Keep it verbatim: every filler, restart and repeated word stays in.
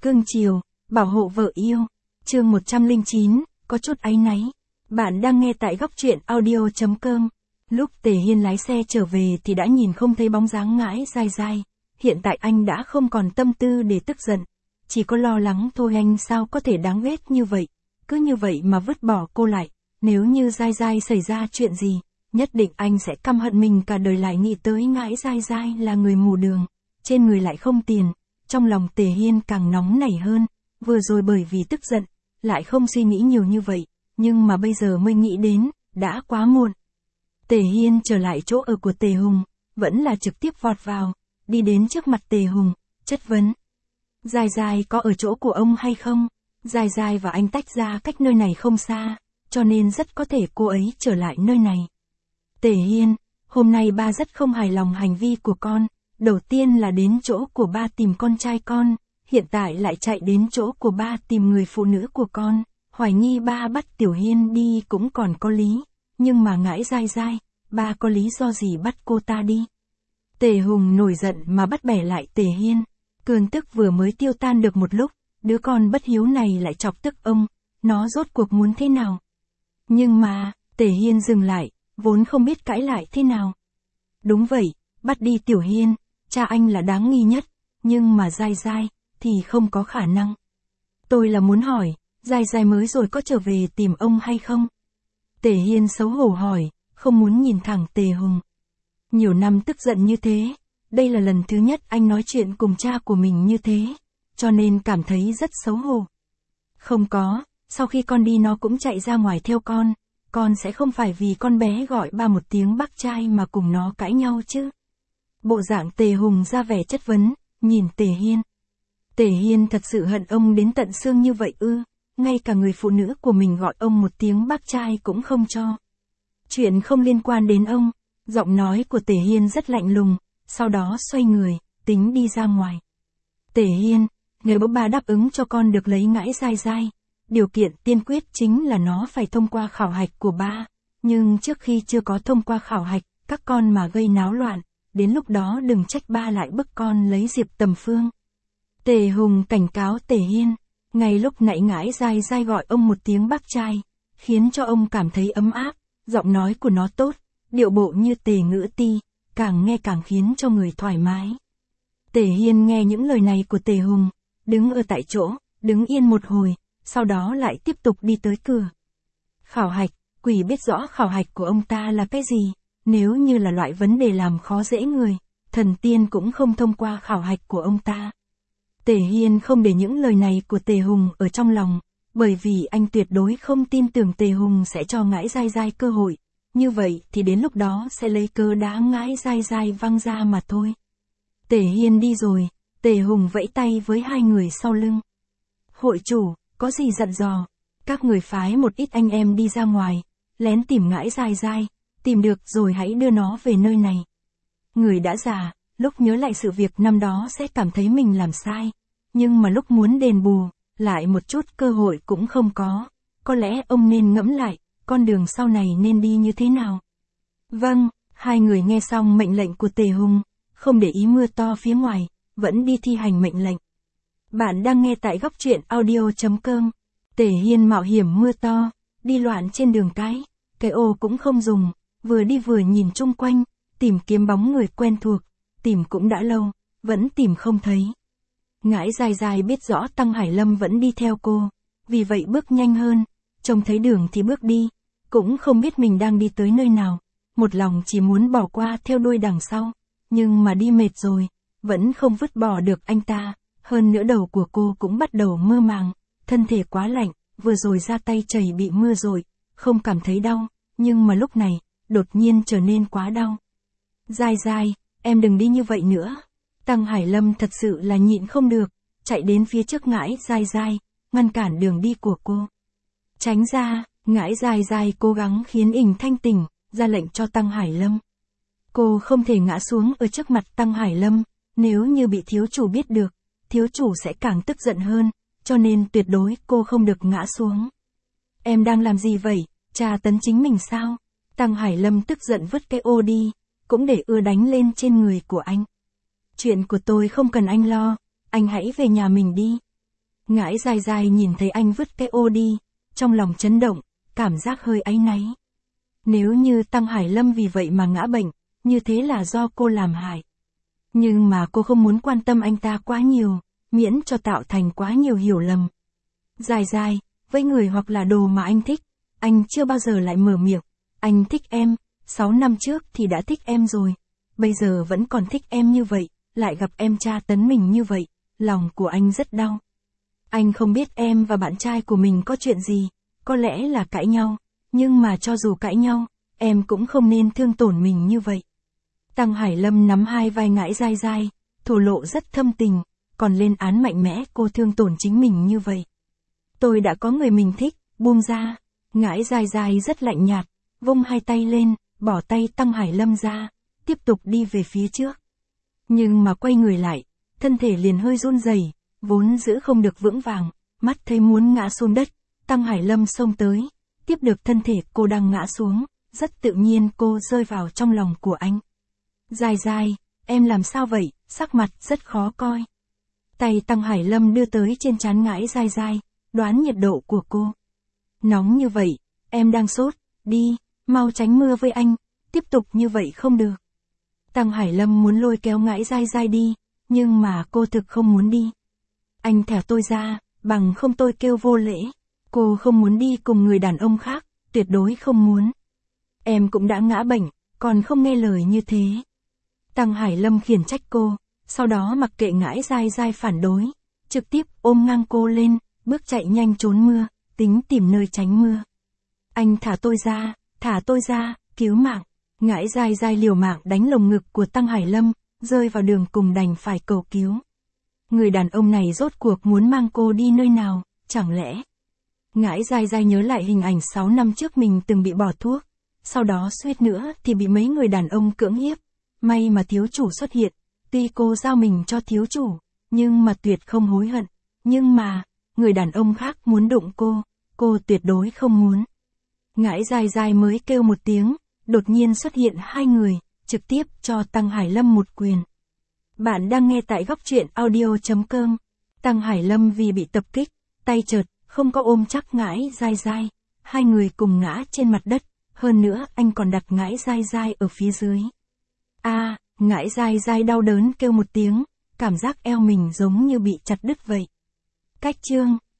Cưng chiều, bảo hộ vợ yêu. Chương một trăm lẻ chín, có chút áy náy. Bạn đang nghe tại góc truyện audio chấm com. Lúc Tề Hiên lái xe trở về thì đã nhìn không thấy bóng dáng Ngãi Dai Dai. Hiện tại anh đã không còn tâm tư để tức giận. Chỉ có lo lắng thôi, anh sao có thể đáng ghét như vậy. Cứ như vậy mà vứt bỏ cô lại. Nếu như Dai Dai xảy ra chuyện gì, nhất định anh sẽ căm hận mình cả đời. Lại nghĩ tới Ngãi Dai Dai là người mù đường, trên người lại không tiền. Trong lòng Tề Hiên càng nóng nảy hơn. Vừa rồi bởi vì tức giận, lại không suy nghĩ nhiều như vậy. Nhưng mà bây giờ mới nghĩ đến, đã quá muộn. Tề Hiên trở lại chỗ ở của Tề Hùng, vẫn là trực tiếp vọt vào, đi đến trước mặt Tề Hùng, chất vấn. Dai Dai có ở chỗ của ông hay không? Dai Dai và anh tách ra cách nơi này không xa, cho nên rất có thể cô ấy trở lại nơi này. Tề Hiên, hôm nay ba rất không hài lòng hành vi của con. Đầu tiên là đến chỗ của ba tìm con trai con, hiện tại lại chạy đến chỗ của ba tìm người phụ nữ của con. Hoài nghi ba bắt Tiểu Hiên đi cũng còn có lý, nhưng mà Ngãi Dai Dai, ba có lý do gì bắt cô ta đi? Tề Hùng nổi giận mà bắt bẻ lại Tề Hiên. Cơn tức vừa mới tiêu tan được một lúc, đứa con bất hiếu này lại chọc tức ông, nó rốt cuộc muốn thế nào? Nhưng mà, Tề Hiên dừng lại, vốn không biết cãi lại thế nào. Đúng vậy, bắt đi Tiểu Hiên, cha anh là đáng nghi nhất, nhưng mà Dai Dai, thì không có khả năng. Tôi là muốn hỏi, Dai Dai mới rồi có trở về tìm ông hay không? Tề Hiên xấu hổ hỏi, không muốn nhìn thẳng Tề Hùng. Nhiều năm tức giận như thế, đây là lần thứ nhất anh nói chuyện cùng cha của mình như thế, cho nên cảm thấy rất xấu hổ. Không có, sau khi con đi nó cũng chạy ra ngoài theo con, con sẽ không phải vì con bé gọi ba một tiếng bác trai mà cùng nó cãi nhau chứ. Bộ dạng Tề Hùng ra vẻ chất vấn, nhìn Tề Hiên. Tề Hiên thật sự hận ông đến tận xương như vậy ư? Ngay cả người phụ nữ của mình gọi ông một tiếng bác trai cũng không cho. Chuyện không liên quan đến ông. Giọng nói của Tề Hiên rất lạnh lùng, sau đó xoay người, tính đi ra ngoài. Tề Hiên, nếu bố ba đáp ứng cho con được lấy Ngãi Dai Dai, điều kiện tiên quyết chính là nó phải thông qua khảo hạch của ba. Nhưng trước khi chưa có thông qua khảo hạch, các con mà gây náo loạn, đến lúc đó đừng trách ba lại bức con lấy Diệp Tầm Phương. Tề Hùng cảnh cáo Tề Hiên. Ngay lúc nãy Ngãi Dai Dai gọi ông một tiếng bác trai, khiến cho ông cảm thấy ấm áp, giọng nói của nó tốt, điệu bộ như Tề Ngữ Ti, càng nghe càng khiến cho người thoải mái. Tề Hiên nghe những lời này của Tề Hùng, đứng ở tại chỗ, đứng yên một hồi, sau đó lại tiếp tục đi tới cửa. Khảo hạch, quỷ biết rõ khảo hạch của ông ta là cái gì, nếu như là loại vấn đề làm khó dễ người, thần tiên cũng không thông qua khảo hạch của ông ta. Tề Hiên không để những lời này của Tề Hùng ở trong lòng, bởi vì anh tuyệt đối không tin tưởng Tề Hùng sẽ cho Ngãi Dai Dai cơ hội, như vậy thì đến lúc đó sẽ lấy cớ đá Ngãi Dai Dai văng ra mà thôi. Tề Hiên đi rồi, Tề Hùng vẫy tay với hai người sau lưng. Hội chủ, có gì dặn dò? Các người phái một ít anh em đi ra ngoài, lén tìm Ngãi Dai Dai, tìm được rồi hãy đưa nó về nơi này. Người đã già, lúc nhớ lại sự việc năm đó sẽ cảm thấy mình làm sai, nhưng mà lúc muốn đền bù, lại một chút cơ hội cũng không có. Có lẽ ông nên ngẫm lại, con đường sau này nên đi như thế nào. Vâng, hai người nghe xong mệnh lệnh của Tề Hùng, không để ý mưa to phía ngoài, vẫn đi thi hành mệnh lệnh. Bạn đang nghe tại góc truyện audio chấm com. Tề Hiên mạo hiểm mưa to, đi loạn trên đường cái, cái ô cũng không dùng, vừa đi vừa nhìn chung quanh, tìm kiếm bóng người quen thuộc, tìm cũng đã lâu, vẫn tìm không thấy. Ngãi Dai Dai biết rõ Tăng Hải Lâm vẫn đi theo cô, vì vậy bước nhanh hơn, trông thấy đường thì bước đi, cũng không biết mình đang đi tới nơi nào, một lòng chỉ muốn bỏ qua theo đuôi đằng sau, nhưng mà đi mệt rồi, vẫn không vứt bỏ được anh ta, hơn nữa đầu của cô cũng bắt đầu mơ màng, thân thể quá lạnh, vừa rồi ra tay chảy bị mưa rồi, không cảm thấy đau, nhưng mà lúc này, đột nhiên trở nên quá đau. Dai Dai, em đừng đi như vậy nữa. Tăng Hải Lâm thật sự là nhịn không được, chạy đến phía trước Ngãi Dai Dai, ngăn cản đường đi của cô. Tránh ra, Ngãi Dai Dai cố gắng khiến ình thanh tỉnh, ra lệnh cho Tăng Hải Lâm. Cô không thể ngã xuống ở trước mặt Tăng Hải Lâm, nếu như bị thiếu chủ biết được, thiếu chủ sẽ càng tức giận hơn, cho nên tuyệt đối cô không được ngã xuống. Em đang làm gì vậy, tra tấn chính mình sao? Tăng Hải Lâm tức giận vứt cái ô đi, cũng để ưa đánh lên trên người của anh. Chuyện của tôi không cần anh lo, anh hãy về nhà mình đi. Ngãi dai dai nhìn thấy anh vứt cái ô đi, trong lòng chấn động, cảm giác hơi áy náy. Nếu như Tăng Hải Lâm vì vậy mà ngã bệnh, như thế là do cô làm hại. Nhưng mà cô không muốn quan tâm anh ta quá nhiều, miễn cho tạo thành quá nhiều hiểu lầm. Dai dai, với người hoặc là đồ mà anh thích, anh chưa bao giờ lại mở miệng. Anh thích em, sáu năm trước thì đã thích em rồi. Bây giờ vẫn còn thích em như vậy, lại gặp em tra tấn mình như vậy, lòng của anh rất đau. Anh không biết em và bạn trai của mình có chuyện gì, có lẽ là cãi nhau, nhưng mà cho dù cãi nhau, em cũng không nên thương tổn mình như vậy. Tăng Hải Lâm nắm hai vai Ngãi dai dai, thổ lộ rất thâm tình, còn lên án mạnh mẽ cô thương tổn chính mình như vậy. Tôi đã có người mình thích, buông ra. Ngãi dai dai rất lạnh nhạt, vung hai tay lên, bỏ tay Tăng Hải Lâm ra, tiếp tục đi về phía trước. Nhưng mà quay người lại, thân thể liền hơi run rẩy, vốn giữ không được vững vàng, mắt thấy muốn ngã xuống đất, Tăng Hải Lâm xông tới, tiếp được thân thể cô đang ngã xuống, rất tự nhiên cô rơi vào trong lòng của anh. Dai dai, em làm sao vậy, sắc mặt rất khó coi. Tay Tăng Hải Lâm đưa tới trên trán Ngãi dai dai, đoán nhiệt độ của cô. Nóng như vậy, em đang sốt, đi, mau tránh mưa với anh, tiếp tục như vậy không được. Tăng Hải Lâm muốn lôi kéo Ngãi dai dai đi, nhưng mà cô thực không muốn đi. Anh thả tôi ra, bằng không tôi kêu vô lễ. Cô không muốn đi cùng người đàn ông khác, tuyệt đối không muốn. Em cũng đã ngã bệnh, còn không nghe lời như thế. Tăng Hải Lâm khiển trách cô, sau đó mặc kệ Ngãi dai dai phản đối, trực tiếp ôm ngang cô lên, bước chạy nhanh trốn mưa, tính tìm nơi tránh mưa. Anh thả tôi ra, thả tôi ra, cứu mạng. Ngãi dai dai liều mạng đánh lồng ngực của Tăng Hải Lâm, rơi vào đường cùng đành phải cầu cứu. Người đàn ông này rốt cuộc muốn mang cô đi nơi nào, chẳng lẽ? Ngãi dai dai nhớ lại hình ảnh sáu năm trước mình từng bị bỏ thuốc, sau đó suýt nữa thì bị mấy người đàn ông cưỡng hiếp. May mà thiếu chủ xuất hiện, tuy cô giao mình cho thiếu chủ, nhưng mà tuyệt không hối hận. Nhưng mà, người đàn ông khác muốn đụng cô, cô tuyệt đối không muốn. Ngãi dai dai mới kêu một tiếng, đột nhiên xuất hiện hai người, trực tiếp cho Tăng Hải Lâm một quyền. Bạn đang nghe tại góc truyện audio chấm com. Tăng Hải Lâm vì bị tập kích, tay chợt, không có ôm chắc Ngãi dai dai. Hai người cùng ngã trên mặt đất, hơn nữa anh còn đặt Ngãi dai dai ở phía dưới. A, à, Ngãi dai dai đau đớn kêu một tiếng, cảm giác eo mình giống như bị chặt đứt vậy. Cách chương